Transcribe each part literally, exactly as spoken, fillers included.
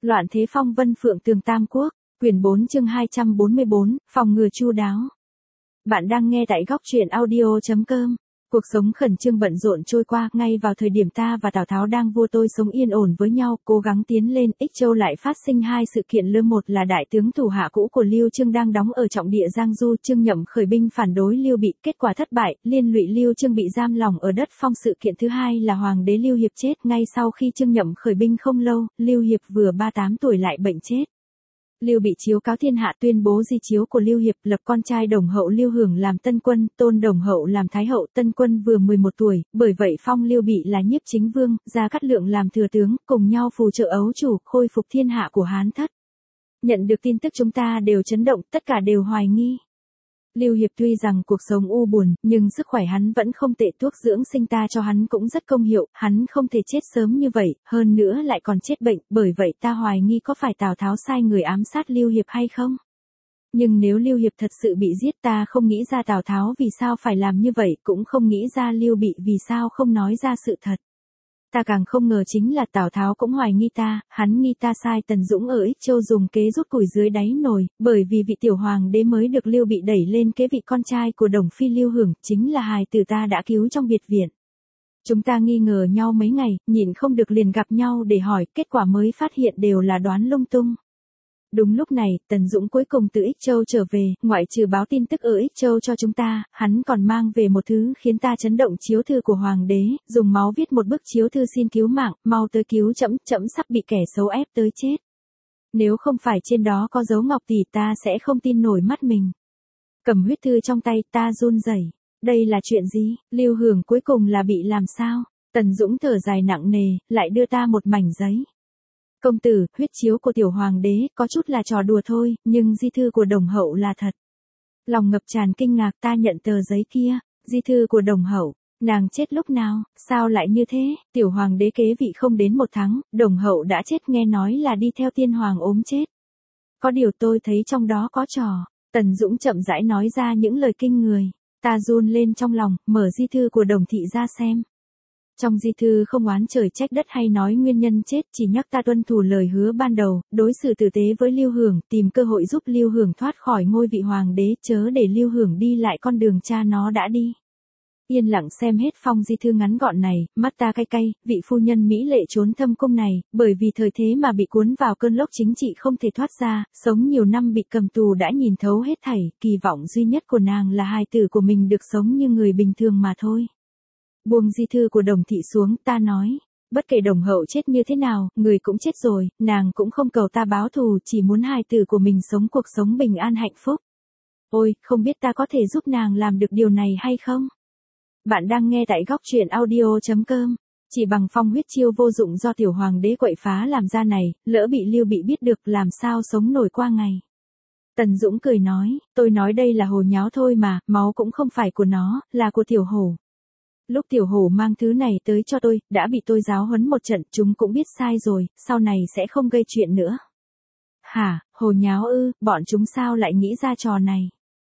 Loạn thế phong vân phượng tường tam quốc, quyển bốn chương hai trăm bốn mươi bốn, phòng ngừa chu đáo. Bạn đang nghe tại góc truyện audio chấm com. Cuộc sống khẩn trương bận rộn trôi qua, ngay vào thời điểm ta và Tào Tháo đang vua tôi sống yên ổn với nhau, cố gắng tiến lên, Ích Châu lại phát sinh hai sự kiện lớn. Một là đại tướng thủ hạ cũ của Lưu Chương đang đóng ở trọng địa Giang Du, Chương Nhậm khởi binh phản đối Lưu Bị, kết quả thất bại, liên lụy Lưu Chương bị giam lỏng ở đất Phong. Sự kiện thứ hai là hoàng đế Lưu Hiệp chết ngay sau khi Chương Nhậm khởi binh không lâu, Lưu Hiệp vừa ba mươi tám tuổi lại bệnh chết. Lưu Bị chiếu cáo thiên hạ tuyên bố di chiếu của Lưu Hiệp, lập con trai Đồng Hậu Lưu Hưởng làm tân quân, tôn Đồng Hậu làm thái hậu. Tân quân vừa mười một tuổi, bởi vậy phong Lưu Bị là nhiếp chính vương, Gia Cát Lượng làm thừa tướng, cùng nhau phù trợ ấu chủ, khôi phục thiên hạ của Hán Thất. Nhận được tin tức chúng ta đều chấn động, tất cả đều hoài nghi. Lưu Hiệp tuy rằng cuộc sống u buồn, nhưng sức khỏe hắn vẫn không tệ, thuốc dưỡng sinh ta cho hắn cũng rất công hiệu, hắn không thể chết sớm như vậy, hơn nữa lại còn chết bệnh, bởi vậy ta hoài nghi có phải Tào Tháo sai người ám sát Lưu Hiệp hay không? Nhưng nếu Lưu Hiệp thật sự bị giết, ta không nghĩ ra Tào Tháo vì sao phải làm như vậy, cũng không nghĩ ra Lưu Bị vì sao không nói ra sự thật. Ta càng không ngờ chính là Tào Tháo cũng hoài nghi ta, hắn nghi ta sai Tần Dũng ở Ích Châu dùng kế rút củi dưới đáy nồi, bởi vì vị tiểu hoàng đế mới được Lưu Bị đẩy lên kế vị con trai của Đồng Phi Lưu Hưởng, chính là hài tử ta đã cứu trong biệt viện. Chúng ta nghi ngờ nhau mấy ngày, nhịn không được liền gặp nhau để hỏi, kết quả mới phát hiện đều là đoán lung tung. Đúng lúc này, Tần Dũng cuối cùng từ Ích Châu trở về, ngoại trừ báo tin tức ở Ích Châu cho chúng ta, hắn còn mang về một thứ khiến ta chấn động, chiếu thư của hoàng đế, dùng máu viết một bức chiếu thư xin cứu mạng, mau tới cứu trẫm, trẫm sắp bị kẻ xấu ép tới chết. Nếu không phải trên đó có dấu ngọc tỷ ta sẽ không tin nổi mắt mình. Cầm huyết thư trong tay ta run rẩy. Đây là chuyện gì? Lưu Hưởng cuối cùng là bị làm sao? Tần Dũng thở dài nặng nề, lại đưa ta một mảnh giấy. Công tử, huyết chiếu của tiểu hoàng đế, có chút là trò đùa thôi, nhưng di thư của Đồng Hậu là thật. Lòng ngập tràn kinh ngạc, ta nhận tờ giấy kia, di thư của Đồng Hậu, nàng chết lúc nào, sao lại như thế? Tiểu hoàng đế kế vị không đến một tháng, Đồng Hậu đã chết, nghe nói là đi theo tiên hoàng ốm chết. Có điều tôi thấy trong đó có trò. Tần Dũng chậm rãi nói ra những lời kinh người, ta run lên trong lòng, mở di thư của Đồng thị ra xem. Trong di thư không oán trời trách đất hay nói nguyên nhân chết, chỉ nhắc ta tuân thủ lời hứa ban đầu, đối xử tử tế với Lưu Hưởng, tìm cơ hội giúp Lưu Hưởng thoát khỏi ngôi vị hoàng đế, chớ để Lưu Hưởng đi lại con đường cha nó đã đi. Yên lặng xem hết phong di thư ngắn gọn này, mắt ta cay cay, vị phu nhân mỹ lệ trốn thâm cung này, bởi vì thời thế mà bị cuốn vào cơn lốc chính trị không thể thoát ra, sống nhiều năm bị cầm tù đã nhìn thấu hết thảy, kỳ vọng duy nhất của nàng là hài tử của mình được sống như người bình thường mà thôi. Buông di thư của Đồng thị xuống, ta nói, bất kể Đồng Hậu chết như thế nào, người cũng chết rồi, nàng cũng không cầu ta báo thù, chỉ muốn hài tử của mình sống cuộc sống bình an hạnh phúc. Ôi, không biết ta có thể giúp nàng làm được điều này hay không? Bạn đang nghe tại góc truyện audio chấm com. Chỉ bằng phong huyết chiêu vô dụng do tiểu hoàng đế quậy phá làm ra này, lỡ bị Lưu Bị biết được làm sao sống nổi qua ngày. Tần Dũng cười nói, tôi nói đây là hồ nháo thôi mà, máu cũng không phải của nó, là của tiểu hổ. Lúc tiểu hổ mang thứ này tới cho tôi, đã bị tôi giáo huấn một trận, chúng cũng biết sai rồi, sau này sẽ không gây chuyện nữa. Hả, hồ nháo ư, bọn chúng sao lại nghĩ ra trò này?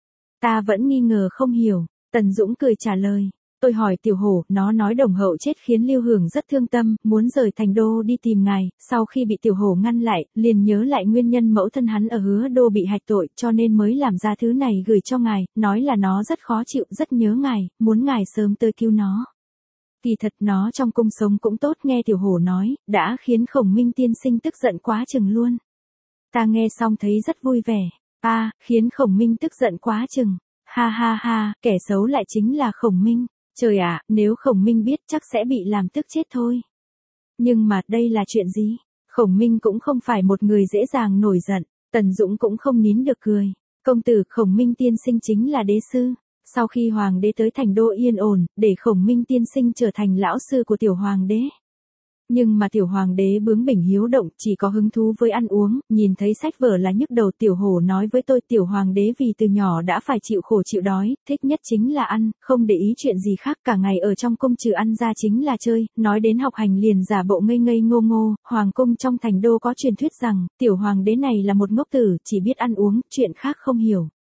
Ta vẫn nghi ngờ không hiểu. Tần Dũng cười trả lời. Tôi hỏi tiểu hổ, nó nói Đồng Hậu chết khiến Lưu Hưởng rất thương tâm, muốn rời thành đô đi tìm ngài, sau khi bị tiểu hổ ngăn lại, liền nhớ lại nguyên nhân mẫu thân hắn ở Hứa Đô bị hạch tội, cho nên mới làm ra thứ này gửi cho ngài, nói là nó rất khó chịu, rất nhớ ngài, muốn ngài sớm tới cứu nó. Kỳ thật nó trong cung sống cũng tốt, nghe tiểu hổ nói, đã khiến Khổng Minh tiên sinh tức giận quá chừng luôn. Ta nghe xong thấy rất vui vẻ, a à, khiến Khổng Minh tức giận quá chừng, ha ha ha, kẻ xấu lại chính là Khổng Minh. Trời ạ, nếu Khổng Minh biết chắc sẽ bị làm tức chết thôi. Nhưng mà đây là chuyện gì? Khổng Minh cũng không phải một người dễ dàng nổi giận, Tần Dũng cũng không nín được cười. Công tử Khổng Minh tiên sinh chính là đế sư. Sau khi hoàng đế tới thành đô yên ổn, để Khổng Minh tiên sinh trở thành lão sư của tiểu hoàng đế. Nhưng mà tiểu hoàng đế bướng bỉnh hiếu động, chỉ có hứng thú với ăn uống, nhìn thấy sách vở là nhức đầu. Tiểu hổ nói với tôi, tiểu hoàng đế vì từ nhỏ đã phải chịu khổ chịu đói, thích nhất chính là ăn, không để ý chuyện gì khác, cả ngày ở trong cung trừ ăn ra chính là chơi, nói đến học hành liền giả bộ ngây ngây ngô ngô. Hoàng cung trong thành đô có truyền thuyết rằng, tiểu hoàng đế này là một ngốc tử, chỉ biết ăn uống, chuyện khác không hiểu.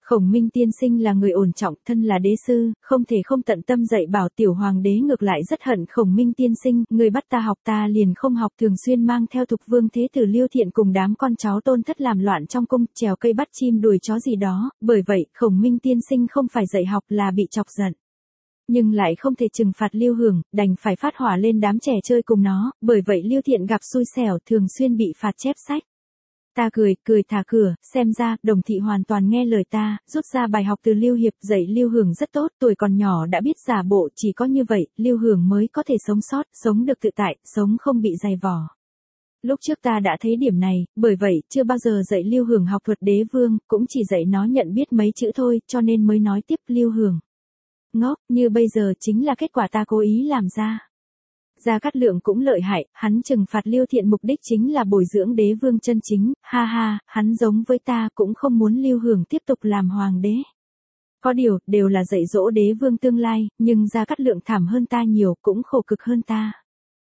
Khổng Minh tiên sinh là người ổn trọng, thân là đế sư, không thể không tận tâm dạy bảo. Tiểu hoàng đế ngược lại rất hận Khổng Minh tiên sinh, người bắt ta học ta liền không học, thường xuyên mang theo Thục Vương Thế Tử Liêu Thiện cùng đám con cháu tôn thất làm loạn trong cung, trèo cây bắt chim đuổi chó gì đó, bởi vậy Khổng Minh tiên sinh không phải dạy học là bị chọc giận. Nhưng lại không thể trừng phạt Lưu Hưởng, đành phải phát hỏa lên đám trẻ chơi cùng nó, bởi vậy Liêu Thiện gặp xui xẻo, thường xuyên bị phạt chép sách. Ta cười, cười thả cửa, xem ra, Đồng thị hoàn toàn nghe lời ta, rút ra bài học từ Lưu Hiệp, dạy Lưu Hưởng rất tốt, tuổi còn nhỏ đã biết giả bộ, chỉ có như vậy, Lưu Hưởng mới có thể sống sót, sống được tự tại, sống không bị dày vò. Lúc trước ta đã thấy điểm này, bởi vậy, chưa bao giờ dạy Lưu Hưởng học thuật đế vương, cũng chỉ dạy nó nhận biết mấy chữ thôi, cho nên mới nói tiếp Lưu Hưởng. Ngốc, như bây giờ chính là kết quả ta cố ý làm ra. Gia Cát Lượng cũng lợi hại, hắn trừng phạt Liêu Thiện mục đích chính là bồi dưỡng đế vương chân chính, ha ha, hắn giống với ta cũng không muốn Lưu Hưởng tiếp tục làm hoàng đế. Có điều, đều là dạy dỗ đế vương tương lai, nhưng Gia Cát Lượng thảm hơn ta nhiều, cũng khổ cực hơn ta.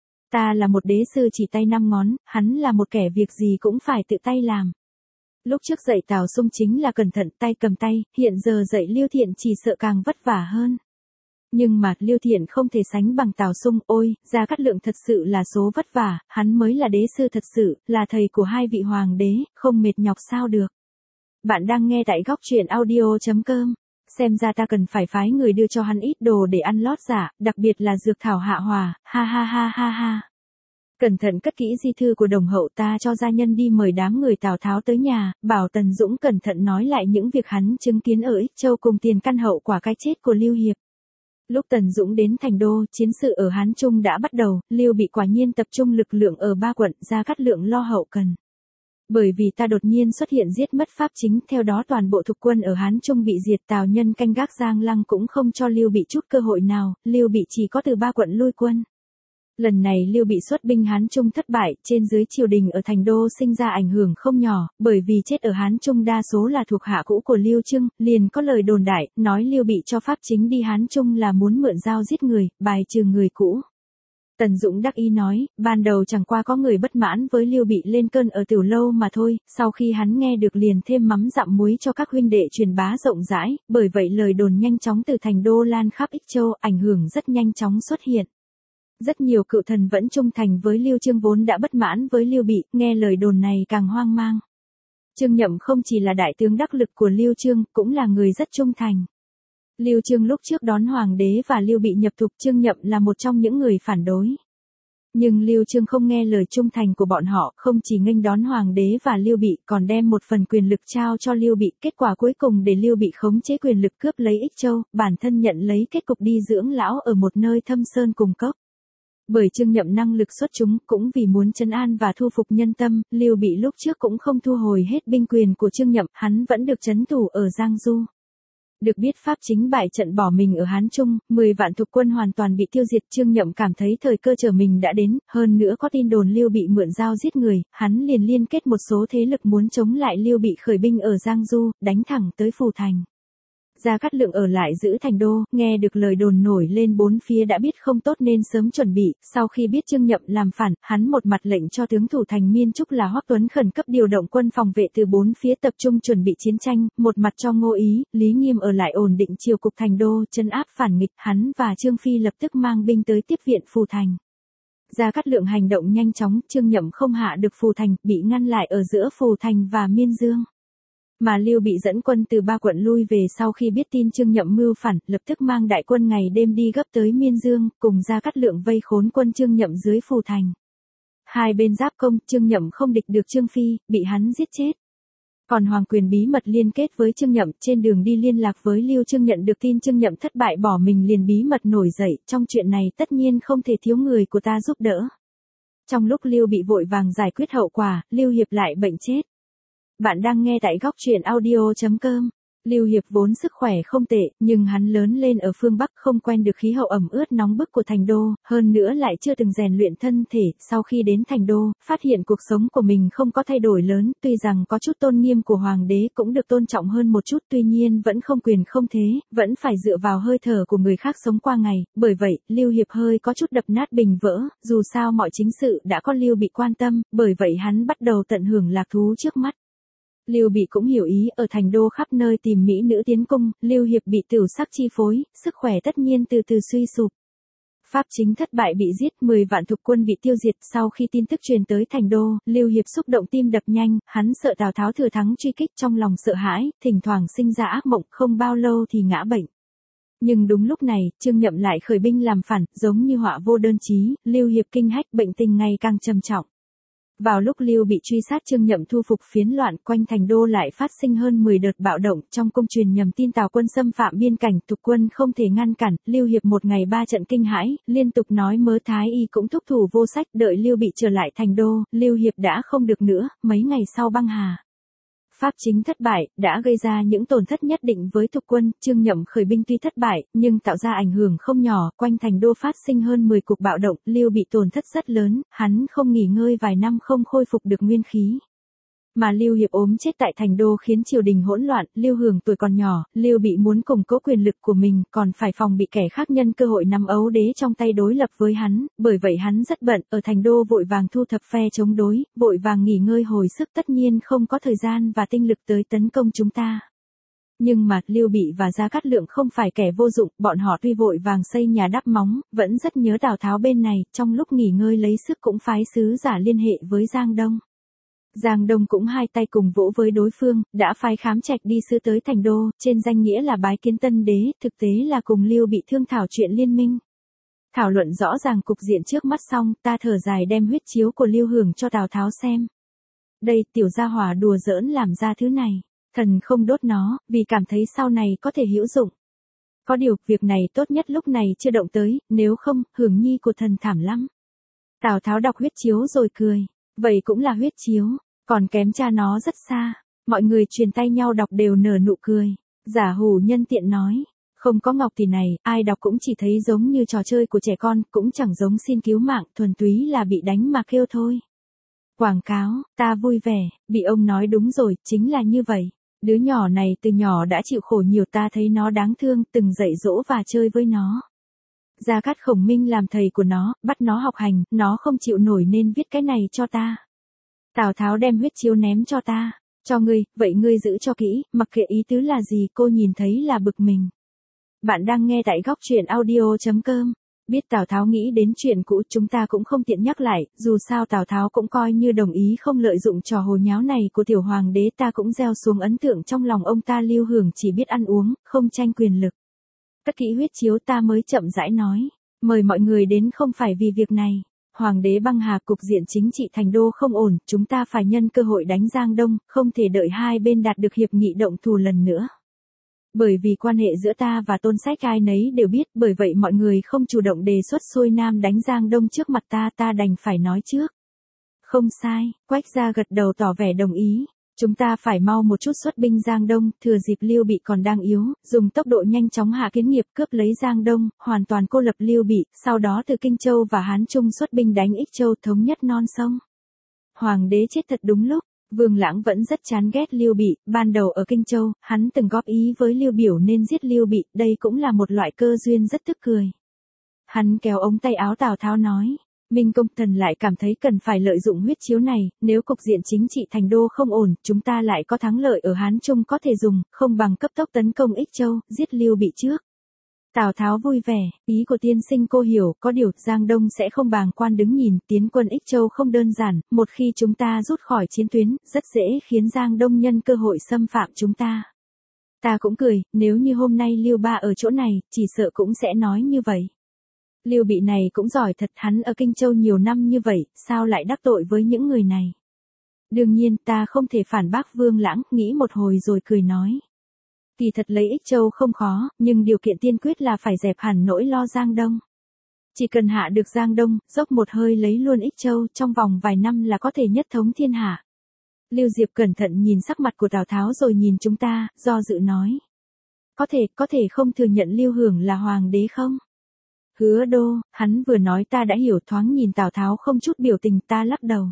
Ta là một đế sư chỉ tay năm ngón, hắn là một kẻ việc gì cũng phải tự tay làm. Lúc trước dạy Tào Sung chính là cẩn thận tay cầm tay, hiện giờ dạy Liêu Thiện chỉ sợ càng vất vả hơn. Nhưng mà, Liêu Thiện không thể sánh bằng Tào Sung, ôi, Gia Cát Lượng thật sự là số vất vả, hắn mới là đế sư thật sự, là thầy của hai vị hoàng đế, không mệt nhọc sao được. Bạn đang nghe tại góc truyện audio chấm com, xem ra ta cần phải phái người đưa cho hắn ít đồ để ăn lót giả, đặc biệt là dược thảo hạ hòa, ha ha ha ha ha. Cẩn thận cất kỹ di thư của Đồng hậu, ta cho gia nhân đi mời đám người Tào Tháo tới nhà, bảo Tần Dũng cẩn thận nói lại những việc hắn chứng kiến ở Ích Châu cùng tiền căn hậu quả cái chết của Lưu Hiệp. Lúc Tần Dũng đến thành đô, chiến sự ở Hán Trung đã bắt đầu, Lưu Bị quả nhiên tập trung lực lượng ở ba quận, Gia Cát Lượng lo hậu cần. Bởi vì ta đột nhiên xuất hiện giết mất pháp chính, theo đó toàn bộ thục quân ở Hán Trung bị diệt, Tào Nhân canh gác Giang Lăng cũng không cho Lưu Bị chút cơ hội nào, Lưu Bị chỉ có từ ba quận lui quân. Lần này Lưu Bị xuất binh Hán Trung thất bại, trên dưới triều đình ở thành đô sinh ra ảnh hưởng không nhỏ, bởi vì chết ở Hán Trung đa số là thuộc hạ cũ của Lưu Trưng, liền có lời đồn đại, nói Lưu Bị cho pháp chính đi Hán Trung là muốn mượn dao giết người, bài trừ người cũ. Tần Dũng đắc ý nói, ban đầu chẳng qua có người bất mãn với Lưu Bị lên cơn ở tiểu lâu mà thôi, sau khi hắn nghe được liền thêm mắm dặm muối cho các huynh đệ truyền bá rộng rãi, bởi vậy lời đồn nhanh chóng từ thành đô lan khắp Ích Châu, ảnh hưởng rất nhanh chóng xuất hiện. Rất nhiều cựu thần vẫn trung thành với Lưu Trương vốn đã bất mãn với Lưu Bị, nghe lời đồn này càng hoang mang. Trương Nhậm không chỉ là đại tướng đắc lực của Lưu Trương, cũng là người rất trung thành. Lưu Trương lúc trước đón hoàng đế và Lưu Bị nhập thục, Trương Nhậm là một trong những người phản đối. Nhưng Lưu Trương không nghe lời trung thành của bọn họ, không chỉ nghênh đón hoàng đế và Lưu Bị, còn đem một phần quyền lực trao cho Lưu Bị, kết quả cuối cùng để Lưu Bị khống chế quyền lực cướp lấy Ích Châu, bản thân nhận lấy kết cục đi dưỡng lão ở một nơi thâm sơn cùng cốc. Bởi Trương Nhậm năng lực xuất chúng, cũng vì muốn trấn an và thu phục nhân tâm, Lưu Bị lúc trước cũng không thu hồi hết binh quyền của Trương Nhậm, hắn vẫn được trấn thủ ở Giang Du. Được biết pháp chính bại trận bỏ mình ở Hán Trung, mười vạn thuộc quân hoàn toàn bị tiêu diệt, Trương Nhậm cảm thấy thời cơ trở mình đã đến, hơn nữa có tin đồn Lưu Bị mượn dao giết người, hắn liền liên kết một số thế lực muốn chống lại Lưu Bị khởi binh ở Giang Du, đánh thẳng tới Phù Thành. Gia Cát Lượng ở lại giữ thành đô, nghe được lời đồn nổi lên bốn phía đã biết không tốt nên sớm chuẩn bị, sau khi biết Trương Nhậm làm phản, hắn một mặt lệnh cho tướng thủ thành Miên Trúc là Hoắc Tuấn khẩn cấp điều động quân phòng vệ từ bốn phía tập trung chuẩn bị chiến tranh, một mặt cho Ngô Ý, Lý Nghiêm ở lại ổn định triều cục thành đô, trấn áp phản nghịch, hắn và Trương Phi lập tức mang binh tới tiếp viện Phù Thành. Gia Cát Lượng hành động nhanh chóng, Trương Nhậm không hạ được Phù Thành, bị ngăn lại ở giữa Phù Thành và Miên Dương. Mà Lưu Bị dẫn quân từ ba quận lui về sau khi biết tin Trương Nhậm mưu phản, lập tức mang đại quân ngày đêm đi gấp tới Miên Dương, cùng Gia Cát Lượng vây khốn quân Trương Nhậm dưới Phù Thành. Hai bên giáp công, Trương Nhậm không địch được Trương Phi, bị hắn giết chết. Còn Hoàng Quyền bí mật liên kết với Trương Nhậm, trên đường đi liên lạc với Lưu Trương nhận được tin Trương Nhậm thất bại bỏ mình liền bí mật nổi dậy, trong chuyện này tất nhiên không thể thiếu người của ta giúp đỡ. Trong lúc Lưu Bị vội vàng giải quyết hậu quả, Lưu Hiệp lại bệnh chết. Bạn đang nghe tại góc truyện audio chấm com. Lưu Hiệp vốn sức khỏe không tệ, nhưng hắn lớn lên ở phương Bắc không quen được khí hậu ẩm ướt nóng bức của thành đô, hơn nữa lại chưa từng rèn luyện thân thể, sau khi đến thành đô, phát hiện cuộc sống của mình không có thay đổi lớn, tuy rằng có chút tôn nghiêm của hoàng đế cũng được tôn trọng hơn một chút, tuy nhiên vẫn không quyền không thế, vẫn phải dựa vào hơi thở của người khác sống qua ngày, bởi vậy, Lưu Hiệp hơi có chút đập nát bình vỡ, dù sao mọi chính sự đã có Lưu Bị quan tâm, bởi vậy hắn bắt đầu tận hưởng lạc thú trước mắt. Lưu Bị cũng hiểu ý, ở thành đô khắp nơi tìm mỹ nữ tiến cung, Lưu Hiệp bị tửu sắc chi phối, sức khỏe tất nhiên từ từ suy sụp. Pháp chính thất bại bị giết, mười vạn thục quân bị tiêu diệt. Sau khi tin tức truyền tới thành đô, Lưu Hiệp xúc động tim đập nhanh, hắn sợ Tào Tháo thừa thắng truy kích, trong lòng sợ hãi, thỉnh thoảng sinh ra ác mộng, không bao lâu thì ngã bệnh. Nhưng đúng lúc này, Trương Nhậm lại khởi binh làm phản, giống như họa vô đơn chí, Lưu Hiệp kinh hách, bệnh tình ngày càng trầm trọng. Vào lúc Lưu Bị truy sát Trương Nhậm thu phục phiến loạn, quanh thành đô lại phát sinh hơn mười đợt bạo động, trong cung truyền nhầm tin Tào quân xâm phạm biên cảnh, thục quân không thể ngăn cản, Lưu Hiệp một ngày ba trận kinh hãi, liên tục nói mớ thái y cũng thúc thủ vô sách, đợi Lưu Bị trở lại thành đô, Lưu Hiệp đã không được nữa, mấy ngày sau băng hà. Pháp chính thất bại, đã gây ra những tổn thất nhất định với thục quân, Trương Nhậm khởi binh tuy thất bại, nhưng tạo ra ảnh hưởng không nhỏ, quanh thành đô phát sinh hơn mười cuộc bạo động, Lưu Bị tổn thất rất lớn, hắn không nghỉ ngơi vài năm không khôi phục được nguyên khí. Mà Lưu Hiệp ốm chết tại thành đô khiến triều đình hỗn loạn, Lưu Hưởng tuổi còn nhỏ, Lưu Bị muốn củng cố quyền lực của mình, còn phải phòng bị kẻ khác nhân cơ hội nắm ấu đế trong tay đối lập với hắn, bởi vậy hắn rất bận, ở thành đô vội vàng thu thập phe chống đối, vội vàng nghỉ ngơi hồi sức, tất nhiên không có thời gian và tinh lực tới tấn công chúng ta. Nhưng mà, Lưu Bị và Gia Cát Lượng không phải kẻ vô dụng, bọn họ tuy vội vàng xây nhà đắp móng, vẫn rất nhớ Tào Tháo bên này, trong lúc nghỉ ngơi lấy sức cũng phái sứ giả liên hệ với Giang Đông. Giang Đông cũng hai tay cùng vỗ với đối phương, đã phái Khám Trạch đi sứ tới thành đô, trên danh nghĩa là bái kiến tân đế, thực tế là cùng Lưu Bị thương thảo chuyện liên minh. Thảo luận rõ ràng cục diện trước mắt xong, ta thở dài đem huyết chiếu của Lưu Hưởng cho Tào Tháo xem. Đây, tiểu gia hỏa đùa giỡn làm ra thứ này, thần không đốt nó, vì cảm thấy sau này có thể hữu dụng. Có điều, việc này tốt nhất lúc này chưa động tới, nếu không, Hưởng nhi của thần thảm lắm. Tào Tháo đọc huyết chiếu rồi cười. Vậy cũng là huyết chiếu, còn kém cha nó rất xa. Mọi người truyền tay nhau đọc đều nở nụ cười. Giả hủ nhân tiện nói, không có ngọc tỷ này, ai đọc cũng chỉ thấy giống như trò chơi của trẻ con, cũng chẳng giống xin cứu mạng, thuần túy là bị đánh mà kêu thôi. Quảng cáo, ta vui vẻ, bị ông nói đúng rồi, chính là như vậy. Đứa nhỏ này từ nhỏ đã chịu khổ nhiều, ta thấy nó đáng thương, từng dạy dỗ và chơi với nó. Gia Cát Khổng Minh làm thầy của nó, bắt nó học hành, nó không chịu nổi nên viết cái này cho ta. Tào Tháo đem huyết chiếu ném cho ta, cho ngươi, vậy ngươi giữ cho kỹ, mặc kệ ý tứ là gì, cô nhìn thấy là bực mình. Bạn đang nghe tại góc truyện audio chấm com. Biết Tào Tháo nghĩ đến chuyện cũ, chúng ta cũng không tiện nhắc lại, dù sao Tào Tháo cũng coi như đồng ý không lợi dụng trò hồ nháo này của tiểu hoàng đế, ta cũng gieo xuống ấn tượng trong lòng ông ta. Lưu Hưởng chỉ biết ăn uống, không tranh quyền lực. Cất kỹ huyết chiếu, ta mới chậm rãi nói, mời mọi người đến không phải vì việc này. Hoàng đế băng hà, cục diện chính trị thành đô không ổn, chúng ta phải nhân cơ hội đánh Giang Đông, không thể đợi hai bên đạt được hiệp nghị động thù lần nữa. Bởi vì quan hệ giữa ta và Tôn Sách ai nấy đều biết, bởi vậy mọi người không chủ động đề xuất xuôi nam đánh Giang Đông trước mặt ta, ta đành phải nói trước. Không sai, Quách Gia gật đầu tỏ vẻ đồng ý. Chúng ta phải mau một chút xuất binh Giang Đông, thừa dịp Lưu Bị còn đang yếu, dùng tốc độ nhanh chóng hạ kiến nghiệp, cướp lấy Giang Đông, hoàn toàn cô lập Lưu Bị, sau đó từ Kinh Châu và Hán Trung xuất binh đánh Ích Châu, thống nhất non sông. Hoàng đế chết thật đúng lúc, Vương Lãng vẫn rất chán ghét Lưu Bị, ban đầu ở Kinh Châu, hắn từng góp ý với Lưu Biểu nên giết Lưu Bị, đây cũng là một loại cơ duyên rất tức cười. Hắn kéo ống tay áo Tào Tháo nói. Minh Công Thần lại cảm thấy cần phải lợi dụng huyết chiếu này, nếu cục diện chính trị thành đô không ổn, chúng ta lại có thắng lợi ở Hán Trung có thể dùng, không bằng cấp tốc tấn công Ích Châu, giết Lưu Bị trước. Tào Tháo vui vẻ, ý của tiên sinh cô hiểu, có điều Giang Đông sẽ không bàng quan đứng nhìn, tiến quân Ích Châu không đơn giản, một khi chúng ta rút khỏi chiến tuyến, rất dễ khiến Giang Đông nhân cơ hội xâm phạm chúng ta. Ta cũng cười, nếu như hôm nay Lưu Ba ở chỗ này, chỉ sợ cũng sẽ nói như vậy. Lưu Bị này cũng giỏi thật, hắn ở Kinh Châu nhiều năm như vậy, sao lại đắc tội với những người này? Đương nhiên, ta không thể phản bác Vương Lãng, nghĩ một hồi rồi cười nói. Kỳ thật lấy Ích Châu không khó, nhưng điều kiện tiên quyết là phải dẹp hẳn nỗi lo Giang Đông. Chỉ cần hạ được Giang Đông, dốc một hơi lấy luôn Ích Châu, trong vòng vài năm là có thể nhất thống thiên hạ. Lưu Diệp cẩn thận nhìn sắc mặt của Tào Tháo rồi nhìn chúng ta, do dự nói. Có thể, có thể không thừa nhận Lưu Hưởng là hoàng đế không? Hứa Đô, hắn vừa nói ta đã hiểu, thoáng nhìn Tào Tháo không chút biểu tình, ta lắc đầu.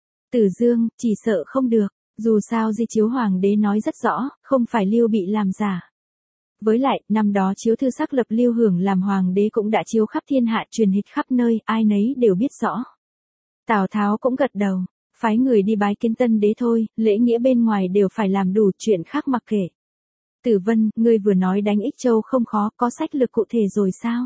Tử Dương, chỉ sợ không được, dù sao di chiếu hoàng đế nói rất rõ, không phải Lưu Bị làm giả. Với lại, năm đó chiếu thư xác lập Lưu Hưởng làm hoàng đế cũng đã chiếu khắp thiên hạ, truyền hịch khắp nơi, ai nấy đều biết rõ. Tào Tháo cũng gật đầu, phái người đi bái kiến Tân Đế thôi, lễ nghĩa bên ngoài đều phải làm đủ, chuyện khác mặc kệ. Tử Vân, ngươi vừa nói đánh Ích Châu không khó, có sách lược cụ thể rồi sao?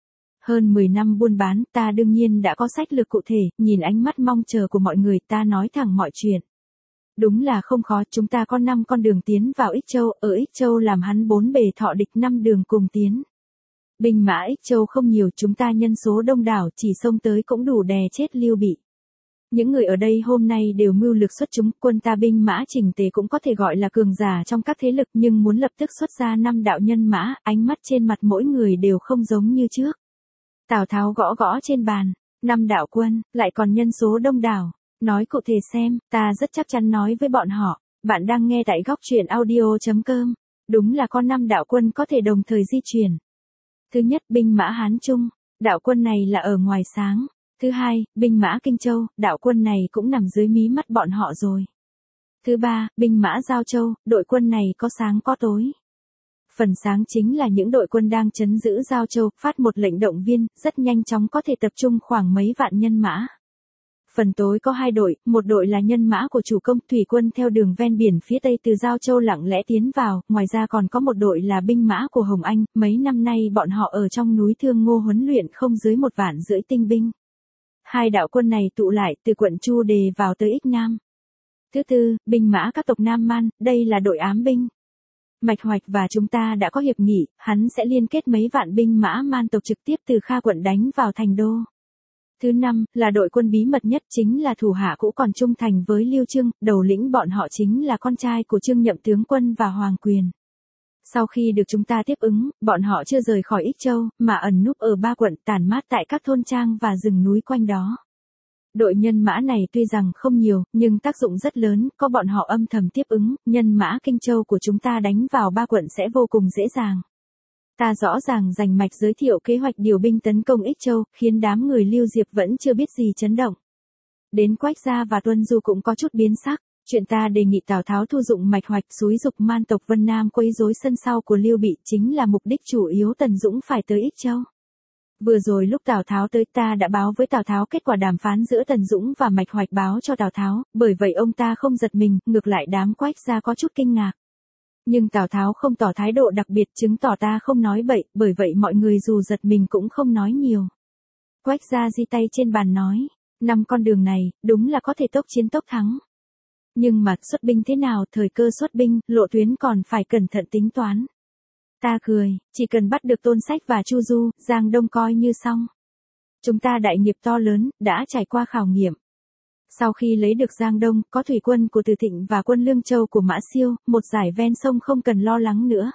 Hơn mười năm buôn bán, ta đương nhiên đã có sách lược cụ thể, nhìn ánh mắt mong chờ của mọi người, ta nói thẳng mọi chuyện. Đúng là không khó, chúng ta có năm con đường tiến vào Ích Châu, ở Ích Châu làm hắn bốn bề thọ địch năm đường cùng tiến. Binh mã Ích Châu không nhiều, chúng ta nhân số đông đảo, chỉ xông tới cũng đủ đè chết Lưu Bị. Những người ở đây hôm nay đều mưu lược xuất chúng, quân ta binh mã chỉnh tề cũng có thể gọi là cường giả trong các thế lực, nhưng muốn lập tức xuất ra năm đạo nhân mã, ánh mắt trên mặt mỗi người đều không giống như trước. Tào Tháo gõ gõ trên bàn, năm đạo quân, lại còn nhân số đông đảo, nói cụ thể xem, ta rất chắc chắn nói với bọn họ, bạn đang nghe tại góc truyện audio chấm com, đúng là có năm đạo quân có thể đồng thời di chuyển. Thứ nhất, binh mã Hán Trung, đạo quân này là ở ngoài sáng. Thứ hai, binh mã Kinh Châu, đạo quân này cũng nằm dưới mí mắt bọn họ rồi. Thứ ba, binh mã Giao Châu, đội quân này có sáng có tối. Phần sáng chính là những đội quân đang trấn giữ Giao Châu, phát một lệnh động viên, rất nhanh chóng có thể tập trung khoảng mấy vạn nhân mã. Phần tối có hai đội, một đội là nhân mã của chủ công thủy quân theo đường ven biển phía tây từ Giao Châu lặng lẽ tiến vào, ngoài ra còn có một đội là binh mã của Hồng Anh, mấy năm nay bọn họ ở trong núi Thương Ngô huấn luyện không dưới một vạn rưỡi tinh binh. Hai đạo quân này tụ lại từ quận Chu Đề vào tới Ích Nam. Thứ tư, binh mã các tộc Nam Man, đây là đội ám binh. Mạch Hoạch và chúng ta đã có hiệp nghị, hắn sẽ liên kết mấy vạn binh mã Man tộc trực tiếp từ Kha quận đánh vào thành đô. Thứ năm, là đội quân bí mật nhất, chính là thủ hạ cũ còn trung thành với Lưu Trương, đầu lĩnh bọn họ chính là con trai của Trương Nhậm tướng quân và Hoàng Quyền. Sau khi được chúng ta tiếp ứng, bọn họ chưa rời khỏi Ích Châu, mà ẩn núp ở ba quận tản mát tại các thôn trang và rừng núi quanh đó. Đội nhân mã này tuy rằng không nhiều, nhưng tác dụng rất lớn, có bọn họ âm thầm tiếp ứng, nhân mã Kinh Châu của chúng ta đánh vào ba quận sẽ vô cùng dễ dàng. Ta rõ ràng rành mạch giới thiệu kế hoạch điều binh tấn công Ích Châu, khiến đám người Lưu Diệp vẫn chưa biết gì chấn động. Đến Quách Gia và Tuân Du cũng có chút biến sắc. Chuyện ta đề nghị Tào Tháo thu dụng Mạch Hoạch xúi dục Man tộc Vân Nam quấy rối sân sau của Lưu Bị, chính là mục đích chủ yếu Tần Dũng phải tới Ích Châu. Vừa rồi lúc Tào Tháo tới, ta đã báo với Tào Tháo kết quả đàm phán giữa Tần Dũng và Mạch Hoạch báo cho Tào Tháo, bởi vậy ông ta không giật mình, ngược lại đám Quách Gia có chút kinh ngạc. Nhưng Tào Tháo không tỏ thái độ đặc biệt, chứng tỏ ta không nói bậy, bởi vậy mọi người dù giật mình cũng không nói nhiều. Quách Gia di tay trên bàn nói, năm con đường này, đúng là có thể tốc chiến tốc thắng. Nhưng mà xuất binh thế nào, thời cơ xuất binh, lộ tuyến còn phải cẩn thận tính toán. Ta cười, chỉ cần bắt được Tôn Sách và Chu Du, Giang Đông coi như xong. Chúng ta đại nghiệp to lớn, đã trải qua khảo nghiệm. Sau khi lấy được Giang Đông, có thủy quân của Từ Thịnh và quân Lương Châu của Mã Siêu, một giải ven sông không cần lo lắng nữa.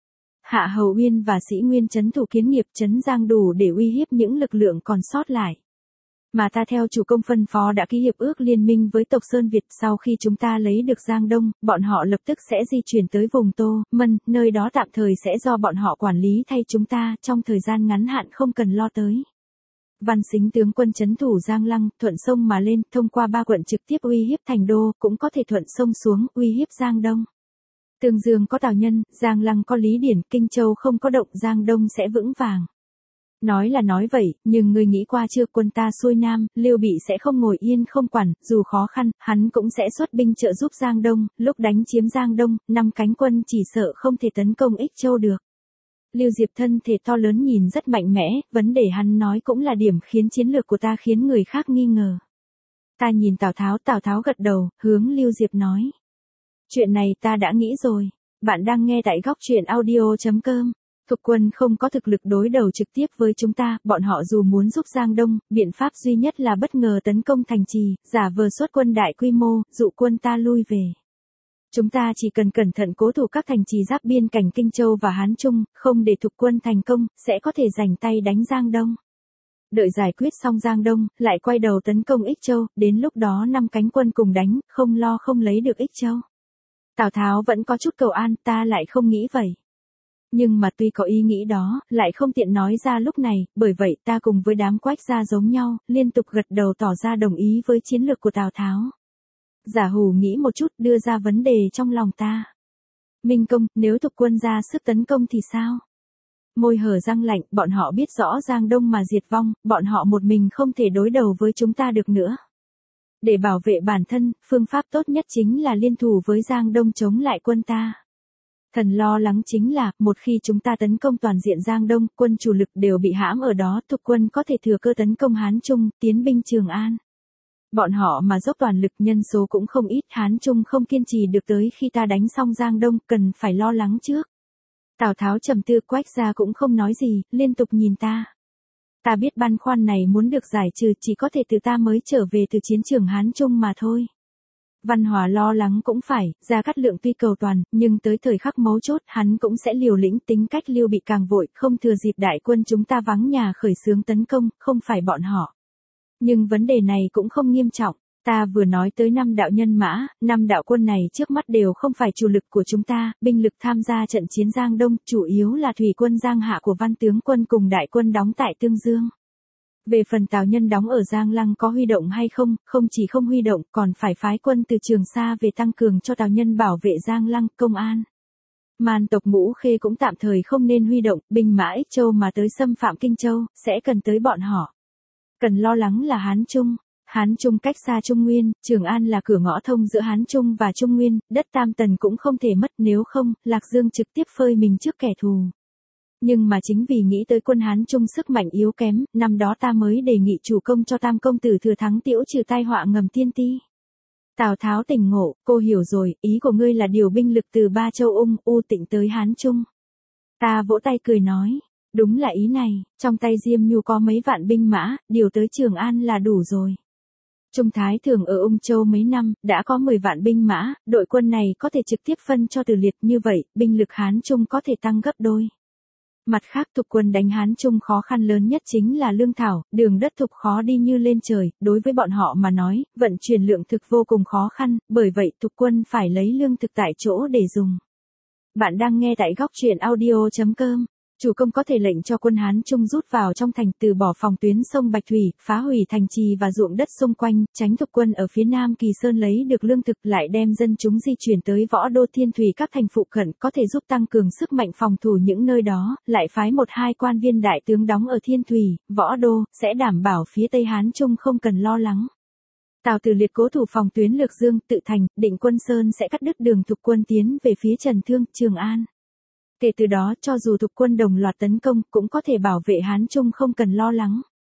Hạ Hầu Uyên và Sĩ Nguyên trấn thủ Kiến Nghiệp trấn Giang đủ để uy hiếp những lực lượng còn sót lại. Mà ta theo chủ công phân phó đã ký hiệp ước liên minh với tộc Sơn Việt, sau khi chúng ta lấy được Giang Đông, bọn họ lập tức sẽ di chuyển tới vùng Tô, Mân, nơi đó tạm thời sẽ do bọn họ quản lý thay chúng ta, trong thời gian ngắn hạn không cần lo tới. Văn Sính tướng quân trấn thủ Giang Lăng, thuận sông mà lên, thông qua ba quận trực tiếp uy hiếp thành đô, cũng có thể thuận sông xuống, uy hiếp Giang Đông. Tương Dương có Tào Nhân, Giang Lăng có Lý Điển, Kinh Châu không có động, Giang Đông sẽ vững vàng. Nói là nói vậy, nhưng ngươi nghĩ qua chưa, quân ta xuôi Nam, Lưu Bị sẽ không ngồi yên không quản, dù khó khăn, hắn cũng sẽ xuất binh trợ giúp Giang Đông, lúc đánh chiếm Giang Đông, năm cánh quân chỉ sợ không thể tấn công Ích Châu được. Lưu Diệp thân thể to lớn nhìn rất mạnh mẽ, vấn đề hắn nói cũng là điểm khiến chiến lược của ta khiến người khác nghi ngờ. Ta nhìn Tào Tháo, Tào Tháo gật đầu, hướng Lưu Diệp nói. Chuyện này ta đã nghĩ rồi, bạn đang nghe tại góc truyện audio chấm com. Thục quân không có thực lực đối đầu trực tiếp với chúng ta, bọn họ dù muốn giúp Giang Đông, biện pháp duy nhất là bất ngờ tấn công thành trì, giả vờ xuất quân đại quy mô, dụ quân ta lui về. Chúng ta chỉ cần cẩn thận cố thủ các thành trì giáp biên cảnh Kinh Châu và Hán Trung, không để thục quân thành công, sẽ có thể giành tay đánh Giang Đông. Đợi giải quyết xong Giang Đông, lại quay đầu tấn công Ích Châu, đến lúc đó năm cánh quân cùng đánh, không lo không lấy được Ích Châu. Tào Tháo vẫn có chút cầu an, ta lại không nghĩ vậy. Nhưng mà tuy có ý nghĩ đó, lại không tiện nói ra lúc này, bởi vậy ta cùng với đám Quách Gia giống nhau, liên tục gật đầu tỏ ra đồng ý với chiến lược của Tào Tháo. Giả Hủ nghĩ một chút đưa ra vấn đề trong lòng ta. Minh Công, nếu thục quân ra sức tấn công thì sao? Môi hở răng lạnh, bọn họ biết rõ Giang Đông mà diệt vong, bọn họ một mình không thể đối đầu với chúng ta được nữa. Để bảo vệ bản thân, phương pháp tốt nhất chính là liên thủ với Giang Đông chống lại quân ta. Thần lo lắng chính là, một khi chúng ta tấn công toàn diện Giang Đông, quân chủ lực đều bị hãm ở đó, thuộc quân có thể thừa cơ tấn công Hán Trung, tiến binh Trường An. Bọn họ mà dốc toàn lực, nhân số cũng không ít, Hán Trung không kiên trì được tới khi ta đánh xong Giang Đông, cần phải lo lắng trước. Tào Tháo trầm tư, Quách gia cũng không nói gì, liên tục nhìn ta. Ta biết băn khoăn này muốn được giải trừ chỉ có thể từ ta mới trở về từ chiến trường Hán Trung mà thôi. Văn Hòa lo lắng cũng phải, Gia Cát Lượng tuy cầu toàn, nhưng tới thời khắc mấu chốt hắn cũng sẽ liều lĩnh, tính cách Lưu Bị càng vội, không thừa dịp đại quân chúng ta vắng nhà khởi xướng tấn công, không phải bọn họ. Nhưng vấn đề này cũng không nghiêm trọng, ta vừa nói tới năm đạo nhân mã, năm đạo quân này trước mắt đều không phải chủ lực của chúng ta, binh lực tham gia trận chiến Giang Đông, chủ yếu là thủy quân Giang Hạ của Văn tướng quân cùng đại quân đóng tại Tương Dương. Về phần Tào Nhân đóng ở Giang Lăng có huy động hay không, không chỉ không huy động, còn phải phái quân từ Trường Sa về tăng cường cho Tào Nhân bảo vệ Giang Lăng, công an. Man tộc Ngũ Khê cũng tạm thời không nên huy động, binh mã Ích Châu mà tới xâm phạm Kinh Châu, sẽ cần tới bọn họ. Cần lo lắng là Hán Trung. Hán Trung cách xa Trung Nguyên, Trường An là cửa ngõ thông giữa Hán Trung và Trung Nguyên, đất Tam Tần cũng không thể mất, nếu không, Lạc Dương trực tiếp phơi mình trước kẻ thù. Nhưng mà chính vì nghĩ tới quân Hán Trung sức mạnh yếu kém, năm đó ta mới đề nghị chủ công cho Tam công tử thừa thắng tiễu trừ tai họa ngầm tiên ti. Tào Tháo tỉnh ngộ, cô hiểu rồi, ý của ngươi là điều binh lực từ Ba Châu Ung, U Tịnh tới Hán Trung. Ta vỗ tay cười nói, đúng là ý này, trong tay Diêm Nhu có mấy vạn binh mã, điều tới Trường An là đủ rồi. Trung Thái Thường ở Ung Châu mấy năm, đã có mười vạn binh mã, đội quân này có thể trực tiếp phân cho Từ Liệt, như vậy, binh lực Hán Trung có thể tăng gấp đôi. Mặt khác Thục quân đánh Hán Trung khó khăn lớn nhất chính là lương thảo, đường đất Thục khó đi như lên trời, đối với bọn họ mà nói, vận chuyển lượng thực vô cùng khó khăn, bởi vậy Thục quân phải lấy lương thực tại chỗ để dùng. Bạn đang nghe tại góc truyện audio chấm com. Chủ công có thể lệnh cho quân Hán Trung rút vào trong thành, từ bỏ phòng tuyến sông Bạch Thủy, phá hủy thành trì và ruộng đất xung quanh, tránh Thục quân ở phía Nam Kỳ Sơn lấy được lương thực, lại đem dân chúng di chuyển tới Võ Đô Thiên Thủy các thành phụ cận, có thể giúp tăng cường sức mạnh phòng thủ những nơi đó, lại phái một hai quan viên đại tướng đóng ở Thiên Thủy, Võ Đô, sẽ đảm bảo phía Tây Hán Trung không cần lo lắng. Tào Từ Liệt cố thủ phòng tuyến Lược Dương, Tự Thành, Định Quân Sơn sẽ cắt đứt đường Thục quân tiến về phía Trần Thương, Trường An. Kể từ đó, cho dù Thục quân đồng loạt tấn công, cũng có thể bảo vệ Hán Trung không cần lo lắng.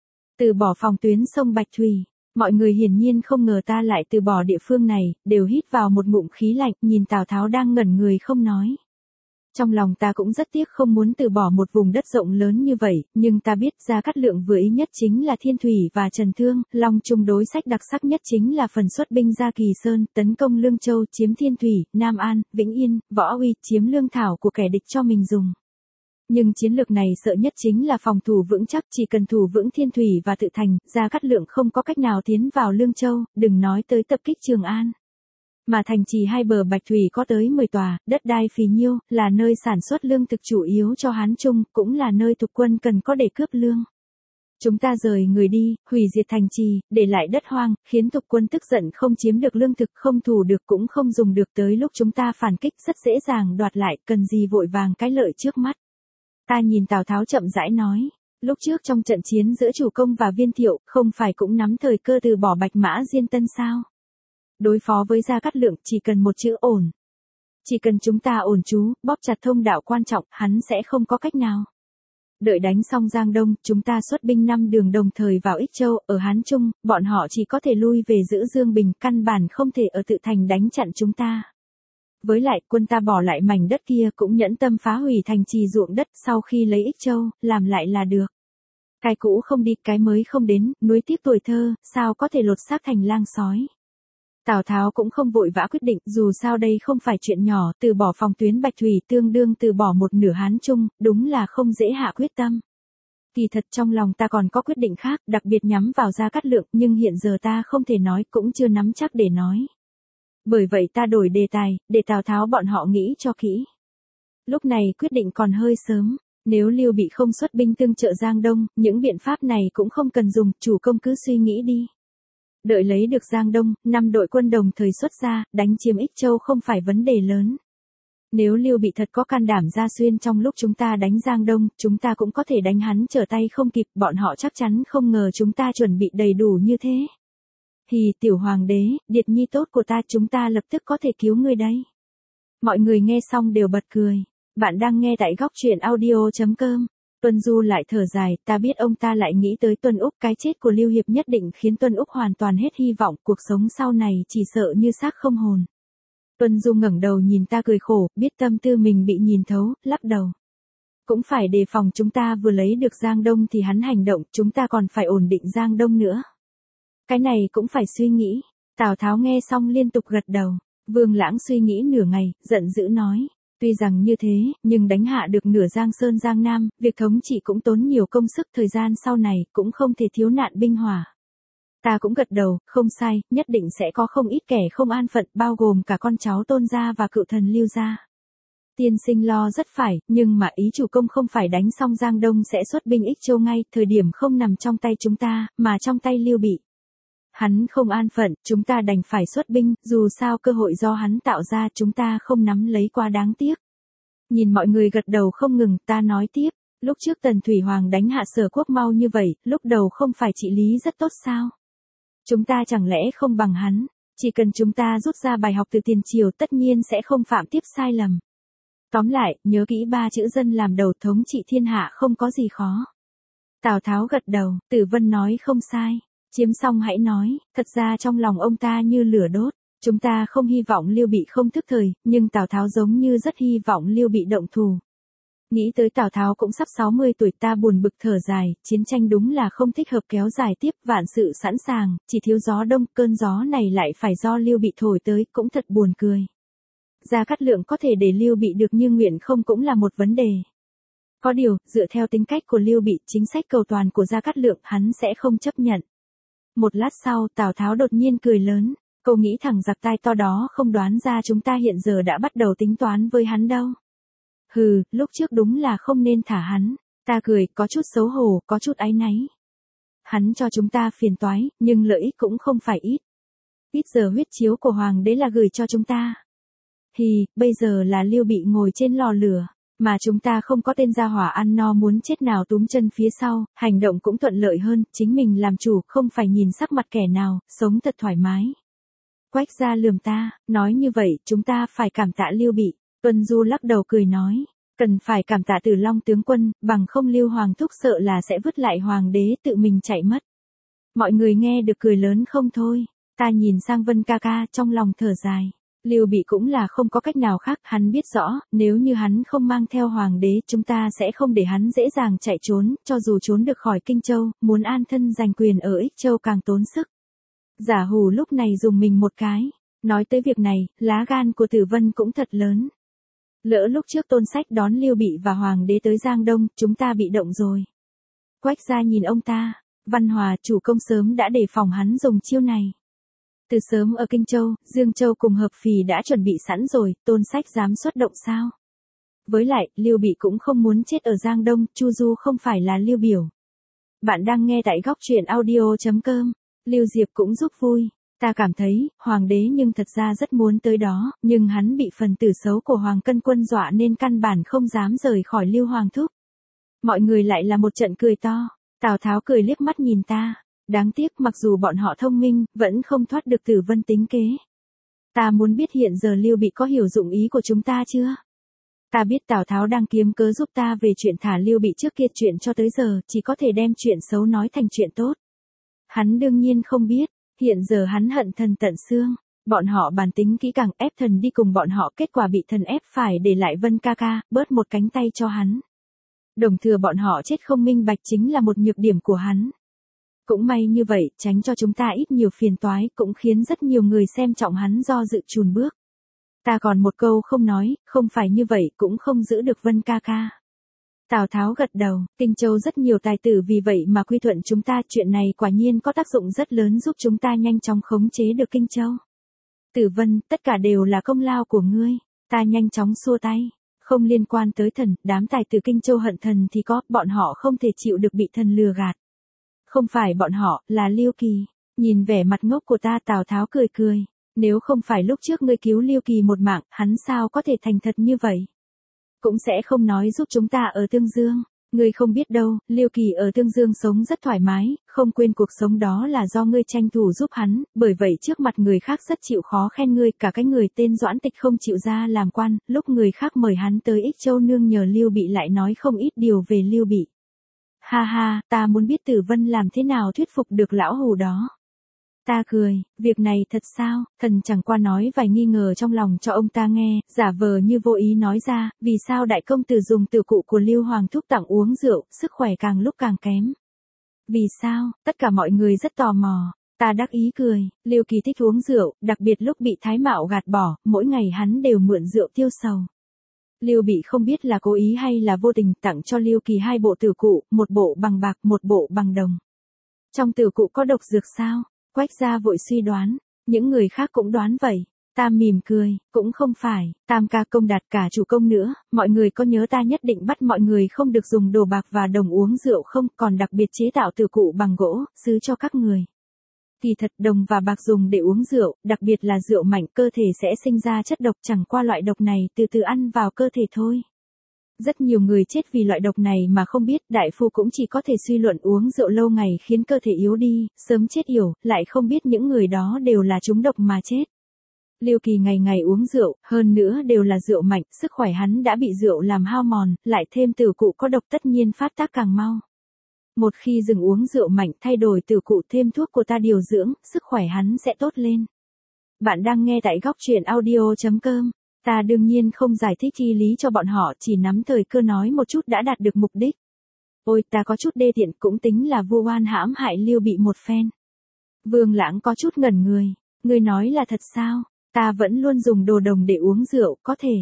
Từ bỏ phòng tuyến sông Bạch Thủy, mọi người hiển nhiên không ngờ ta lại từ bỏ địa phương này, đều hít vào một ngụm khí lạnh, nhìn Tào Tháo đang ngẩn người không nói. Trong lòng ta cũng rất tiếc không muốn từ bỏ một vùng đất rộng lớn như vậy, nhưng ta biết Gia Cát Lượng vừa ý nhất chính là Thiên Thủy và Trần Thương, Long Trung đối sách đặc sắc nhất chính là phần xuất binh ra Kỳ Sơn, tấn công Lương Châu, chiếm Thiên Thủy, Nam An, Vĩnh Yên, Võ Uy, chiếm lương thảo của kẻ địch cho mình dùng. Nhưng chiến lược này sợ nhất chính là phòng thủ vững chắc, chỉ cần thủ vững Thiên Thủy và Tự Thành, Gia Cát Lượng không có cách nào tiến vào Lương Châu, đừng nói tới tập kích Trường An. Mà thành trì hai bờ Bạch Thủy có tới mười tòa, đất đai phì nhiêu, là nơi sản xuất lương thực chủ yếu cho Hán Trung, cũng là nơi Thục quân cần có để cướp lương. Chúng ta rời người đi, hủy diệt thành trì, để lại đất hoang, khiến Thục quân tức giận không chiếm được lương thực, không thủ được cũng không dùng được, tới lúc chúng ta phản kích rất dễ dàng đoạt lại, cần gì vội vàng cái lợi trước mắt. Ta nhìn Tào Tháo chậm rãi nói, lúc trước trong trận chiến giữa chủ công và Viên Thiệu, không phải cũng nắm thời cơ từ bỏ Bạch Mã Diên Tân sao? Đối phó với Gia Cát Lượng chỉ cần một chữ ổn. Chỉ cần chúng ta ổn chú, bóp chặt thông đạo quan trọng, hắn sẽ không có cách nào. Đợi đánh xong Giang Đông, chúng ta xuất binh năm đường đồng thời vào Ích Châu, ở Hán Trung, bọn họ chỉ có thể lui về giữ Dương Bình, căn bản không thể ở Tự Thành đánh chặn chúng ta. Với lại, quân ta bỏ lại mảnh đất kia cũng nhẫn tâm phá hủy thành trì ruộng đất, sau khi lấy Ích Châu, làm lại là được. Cái cũ không đi, cái mới không đến, nuối tiếc tuổi thơ, sao có thể lột xác thành lang sói. Tào Tháo cũng không vội vã quyết định, dù sao đây không phải chuyện nhỏ, từ bỏ phòng tuyến Bạch Thủy tương đương từ bỏ một nửa Hán Trung, đúng là không dễ hạ quyết tâm. Kỳ thật trong lòng ta còn có quyết định khác, đặc biệt nhắm vào Gia Cát Lượng, nhưng hiện giờ ta không thể nói, cũng chưa nắm chắc để nói. Bởi vậy ta đổi đề tài, để Tào Tháo bọn họ nghĩ cho kỹ. Lúc này quyết định còn hơi sớm, nếu Lưu Bị không xuất binh tương trợ Giang Đông, những biện pháp này cũng không cần dùng, chủ công cứ suy nghĩ đi. Đợi lấy được Giang Đông, năm đội quân đồng thời xuất ra, đánh chiếm Ích Châu không phải vấn đề lớn. Nếu Lưu Bị thật có can đảm ra xuyên trong lúc chúng ta đánh Giang Đông, chúng ta cũng có thể đánh hắn trở tay không kịp, bọn họ chắc chắn không ngờ chúng ta chuẩn bị đầy đủ như thế. Hì, tiểu hoàng đế, điệt nhi tốt của ta, chúng ta lập tức có thể cứu ngươi đấy. Mọi người nghe xong đều bật cười. Bạn đang nghe tại góc truyện audio.com. Tuân Du lại thở dài, ta biết ông ta lại nghĩ tới Tuân Úc, cái chết của Lưu Hiệp nhất định khiến Tuân Úc hoàn toàn hết hy vọng, cuộc sống sau này chỉ sợ như xác không hồn. Tuân Du ngẩng đầu nhìn ta cười khổ, biết tâm tư mình bị nhìn thấu, lắc đầu. Cũng phải đề phòng, chúng ta vừa lấy được Giang Đông thì hắn hành động, chúng ta còn phải ổn định Giang Đông nữa. Cái này cũng phải suy nghĩ. Tào Tháo nghe xong liên tục gật đầu. Vương Lãng suy nghĩ nửa ngày, giận dữ nói. Tuy rằng như thế, nhưng đánh hạ được nửa Giang Sơn Giang Nam, việc thống trị cũng tốn nhiều công sức, thời gian sau này cũng không thể thiếu nạn binh hỏa. Ta cũng gật đầu, không sai, nhất định sẽ có không ít kẻ không an phận, bao gồm cả con cháu Tôn gia và cựu thần Lưu gia. Tiên sinh lo rất phải, nhưng mà ý chủ công không phải đánh xong Giang Đông sẽ xuất binh Ích Châu ngay, thời điểm không nằm trong tay chúng ta, mà trong tay Lưu Bị. Hắn không an phận, chúng ta đành phải xuất binh, dù sao cơ hội do hắn tạo ra chúng ta không nắm lấy, quá đáng tiếc. Nhìn mọi người gật đầu không ngừng, ta nói tiếp, lúc trước Tần Thủy Hoàng đánh hạ Sở Quốc mau như vậy, lúc đầu không phải trị lý rất tốt sao? Chúng ta chẳng lẽ không bằng hắn, chỉ cần chúng ta rút ra bài học từ tiền triều tất nhiên sẽ không phạm tiếp sai lầm. Tóm lại, nhớ kỹ ba chữ dân làm đầu, thống trị thiên hạ không có gì khó. Tào Tháo gật đầu, Tử Vân nói không sai. Chiếm xong hãy nói, thật ra trong lòng ông ta như lửa đốt. Chúng ta không hy vọng Lưu Bị không thức thời, nhưng Tào Tháo giống như rất hy vọng Lưu Bị động thủ. Nghĩ tới Tào Tháo cũng sắp sáu mươi tuổi, ta buồn bực thở dài, chiến tranh đúng là không thích hợp kéo dài tiếp, vạn sự sẵn sàng, chỉ thiếu gió đông, cơn gió này lại phải do Lưu Bị thổi tới, cũng thật buồn cười. Gia Cát Lượng có thể để Lưu Bị được như nguyện không cũng là một vấn đề. Có điều, dựa theo tính cách của Lưu Bị, chính sách cầu toàn của Gia Cát Lượng hắn sẽ không chấp nhận. Một lát sau, Tào Tháo đột nhiên cười lớn, câu nghĩ thằng giặc tai to đó không đoán ra chúng ta hiện giờ đã bắt đầu tính toán với hắn đâu. Hừ, lúc trước đúng là không nên thả hắn. Ta cười, có chút xấu hổ, có chút áy náy. Hắn cho chúng ta phiền toái, nhưng lợi ích cũng không phải ít. Ít giờ huyết chiếu của hoàng đế là gửi cho chúng ta. Hì, bây giờ là Lưu Bị ngồi trên lò lửa, mà chúng ta không có tên gia hỏa ăn no muốn chết nào túm chân phía sau, hành động cũng thuận lợi hơn, chính mình làm chủ, không phải nhìn sắc mặt kẻ nào, sống thật thoải mái. Quách gia lườm ta, nói như vậy, chúng ta phải cảm tạ Lưu Bị. Tuân Du lắc đầu cười nói, cần phải cảm tạ Tử Long tướng quân, bằng không Lưu Hoàng thúc sợ là sẽ vứt lại hoàng đế tự mình chạy mất. Mọi người nghe được cười lớn không thôi, ta nhìn sang Vân ca ca trong lòng thở dài. Lưu Bị cũng là không có cách nào khác, hắn biết rõ, nếu như hắn không mang theo hoàng đế, chúng ta sẽ không để hắn dễ dàng chạy trốn, cho dù trốn được khỏi Kinh Châu, muốn an thân giành quyền ở Ích Châu càng tốn sức. Giả Hủ lúc này dùng mình một cái, nói tới việc này, lá gan của Tử Vân cũng thật lớn. Lỡ lúc trước Tôn Sách đón Lưu Bị và hoàng đế tới Giang Đông, chúng ta bị động rồi. Quách gia nhìn ông ta, Văn Hòa chủ công sớm đã đề phòng hắn dùng chiêu này. Từ sớm ở Kinh Châu, Dương Châu cùng Hợp Phì đã chuẩn bị sẵn rồi, Tôn Sách dám xuất động sao? Với lại, Lưu Bị cũng không muốn chết ở Giang Đông, Chu Du không phải là Lưu biểu. Bạn đang nghe tại góc truyện audio.com. Lưu Diệp cũng giúp vui. Ta cảm thấy, hoàng đế nhưng thật ra rất muốn tới đó, nhưng hắn bị phần tử xấu của Hoàng Cân Quân dọa nên căn bản không dám rời khỏi Lưu Hoàng thúc. Mọi người lại là một trận cười to. Tào Tháo cười liếc mắt nhìn ta. Đáng tiếc mặc dù bọn họ thông minh, vẫn không thoát được Tử Vân tính kế. Ta muốn biết hiện giờ Lưu Bị có hiểu dụng ý của chúng ta chưa? Ta biết Tào Tháo đang kiếm cớ giúp ta về chuyện thả Lưu Bị trước kia, chuyện cho tới giờ, chỉ có thể đem chuyện xấu nói thành chuyện tốt. Hắn đương nhiên không biết, hiện giờ hắn hận thần tận xương. Bọn họ bàn tính kỹ càng, ép thần đi cùng bọn họ, kết quả bị thần ép phải để lại Vân ca ca, bớt một cánh tay cho hắn. Đồng thừa bọn họ chết không minh bạch chính là một nhược điểm của hắn. Cũng may như vậy, tránh cho chúng ta ít nhiều phiền toái, cũng khiến rất nhiều người xem trọng hắn do dự chùn bước. Ta còn một câu không nói, không phải như vậy cũng không giữ được Vân ca ca. Tào Tháo gật đầu, Kinh Châu rất nhiều tài tử vì vậy mà quy thuận chúng ta, chuyện này quả nhiên có tác dụng rất lớn giúp chúng ta nhanh chóng khống chế được Kinh Châu. Tử Vân, tất cả đều là công lao của ngươi, ta nhanh chóng xua tay, không liên quan tới thần, đám tài tử Kinh Châu hận thần thì có, bọn họ không thể chịu được bị thần lừa gạt. Không phải bọn họ, là Lưu Kỳ. Nhìn vẻ mặt ngốc của ta, Tào Tháo cười cười, nếu không phải lúc trước ngươi cứu Lưu Kỳ một mạng, hắn sao có thể thành thật như vậy? Cũng sẽ không nói giúp chúng ta ở Tương Dương. Ngươi không biết đâu, Liêu Kỳ ở Tương Dương sống rất thoải mái, không quên cuộc sống đó là do ngươi tranh thủ giúp hắn, bởi vậy trước mặt người khác rất chịu khó khen ngươi, cả cái người tên Doãn Tịch không chịu ra làm quan, lúc người khác mời hắn tới Ích Châu nương nhờ Liêu Bị lại nói không ít điều về Liêu Bị. Ha ha, ta muốn biết Tử Vân làm thế nào thuyết phục được lão hù đó. Ta cười, việc này thật sao, thần chẳng qua nói vài nghi ngờ trong lòng cho ông ta nghe, giả vờ như vô ý nói ra, vì sao đại công tử dùng tử cụ của Lưu Hoàng thúc tặng uống rượu, sức khỏe càng lúc càng kém. Vì sao, tất cả mọi người rất tò mò, ta đắc ý cười, Liêu Kỳ thích uống rượu, đặc biệt lúc bị Thái Mạo gạt bỏ, mỗi ngày hắn đều mượn rượu tiêu sầu. Liêu Bị không biết là cố ý hay là vô tình tặng cho Liêu Kỳ hai bộ tử cụ, một bộ bằng bạc, một bộ bằng đồng. Trong tử cụ có độc dược sao? Quách gia vội suy đoán, những người khác cũng đoán vậy. Ta mỉm cười, cũng không phải, Tam ca Công Đạt cả chủ công nữa, mọi người có nhớ ta nhất định bắt mọi người không được dùng đồ bạc và đồng uống rượu không, còn đặc biệt chế tạo tử cụ bằng gỗ, xứ cho các người. Kỳ thật đồng và bạc dùng để uống rượu, đặc biệt là rượu mạnh, cơ thể sẽ sinh ra chất độc, chẳng qua loại độc này từ từ ăn vào cơ thể thôi. Rất nhiều người chết vì loại độc này mà không biết, đại phu cũng chỉ có thể suy luận uống rượu lâu ngày khiến cơ thể yếu đi, sớm chết yểu, lại không biết những người đó đều là trúng độc mà chết. Liêu Kỳ ngày ngày uống rượu, hơn nữa đều là rượu mạnh, sức khỏe hắn đã bị rượu làm hao mòn, lại thêm tử cụ có độc tất nhiên phát tác càng mau. Một khi dừng uống rượu mạnh, thay đổi tử cụ thêm thuốc của ta điều dưỡng, sức khỏe hắn sẽ tốt lên. Bạn đang nghe tại góc truyện audio chấm com. Ta đương nhiên không giải thích chi lý cho bọn họ, chỉ nắm thời cơ nói một chút đã đạt được mục đích. Ôi, ta có chút đê tiện, cũng tính là vua oan hãm hại Liêu Bị một phen. Vương Lãng có chút ngẩn người, ngươi nói là thật sao? Ta vẫn luôn dùng đồ đồng để uống rượu, có thể.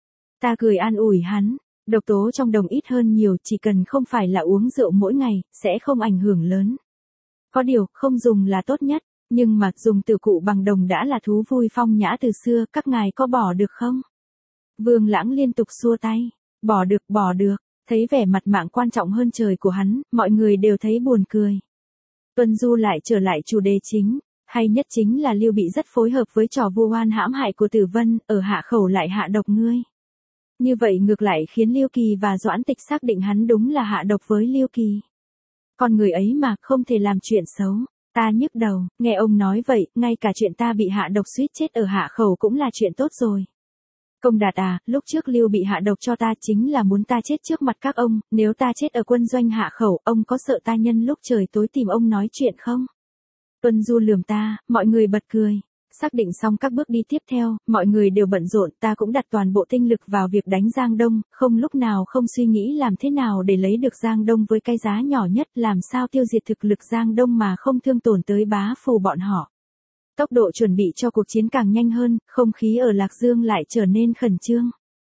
Ta cười an ủi hắn, độc tố trong đồng ít hơn nhiều, chỉ cần không phải là uống rượu mỗi ngày, sẽ không ảnh hưởng lớn. Có điều, không dùng là tốt nhất. Nhưng mà dùng tử cụ bằng đồng đã là thú vui phong nhã từ xưa, các ngài có bỏ được không? Vương Lãng liên tục xua tay, bỏ được, bỏ được, thấy vẻ mặt mạng quan trọng hơn trời của hắn, mọi người đều thấy buồn cười. Tuân Du lại trở lại chủ đề chính, hay nhất chính là Liêu Bị rất phối hợp với trò vu oan hãm hại của Tử Vân, ở hạ khẩu lại hạ độc ngươi. Như vậy ngược lại khiến Liêu Kỳ và Doãn Tịch xác định hắn đúng là hạ độc với Liêu Kỳ. Con người ấy mà không thể làm chuyện xấu. Ta nhức đầu, nghe ông nói vậy, ngay cả chuyện ta bị hạ độc suýt chết ở hạ khẩu cũng là chuyện tốt rồi. Công Đạt à, lúc trước Liêu Bị hạ độc cho ta chính là muốn ta chết trước mặt các ông, nếu ta chết ở quân doanh hạ khẩu, ông có sợ ta nhân lúc trời tối tìm ông nói chuyện không? Tuân Du lườm ta, mọi người bật cười. Xác định xong các bước đi tiếp theo, mọi người đều bận rộn, ta cũng đặt toàn bộ tinh lực vào việc đánh Giang Đông, không lúc nào không suy nghĩ làm thế nào để lấy được Giang Đông với cái giá nhỏ nhất, làm sao tiêu diệt thực lực Giang Đông mà không thương tổn tới bá phù bọn họ. Tốc độ chuẩn bị cho cuộc chiến càng nhanh hơn, không khí ở Lạc Dương lại trở nên khẩn trương.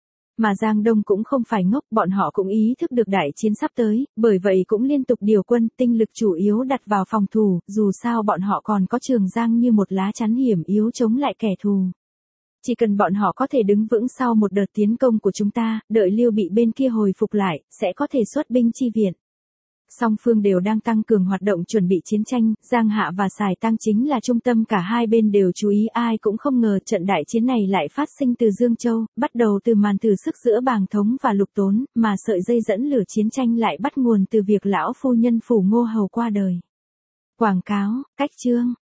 Mà Giang Đông cũng không phải ngốc, bọn họ cũng ý thức được đại chiến sắp tới, bởi vậy cũng liên tục điều quân, tinh lực chủ yếu đặt vào phòng thủ, dù sao bọn họ còn có Trường Giang như một lá chắn hiểm yếu chống lại kẻ thù. Chỉ cần bọn họ có thể đứng vững sau một đợt tiến công của chúng ta, đợi Liêu Bị bên kia hồi phục lại, sẽ có thể xuất binh chi viện. Song phương đều đang tăng cường hoạt động chuẩn bị chiến tranh, Giang Hạ và Sài Tăng chính là trung tâm, cả hai bên đều chú ý, ai cũng không ngờ trận đại chiến này lại phát sinh từ Dương Châu, bắt đầu từ màn thử sức giữa Bàng Thống và Lục Tốn, mà sợi dây dẫn lửa chiến tranh lại bắt nguồn từ việc lão phu nhân Phủ Ngô Hầu qua đời. Quảng cáo, cách chương.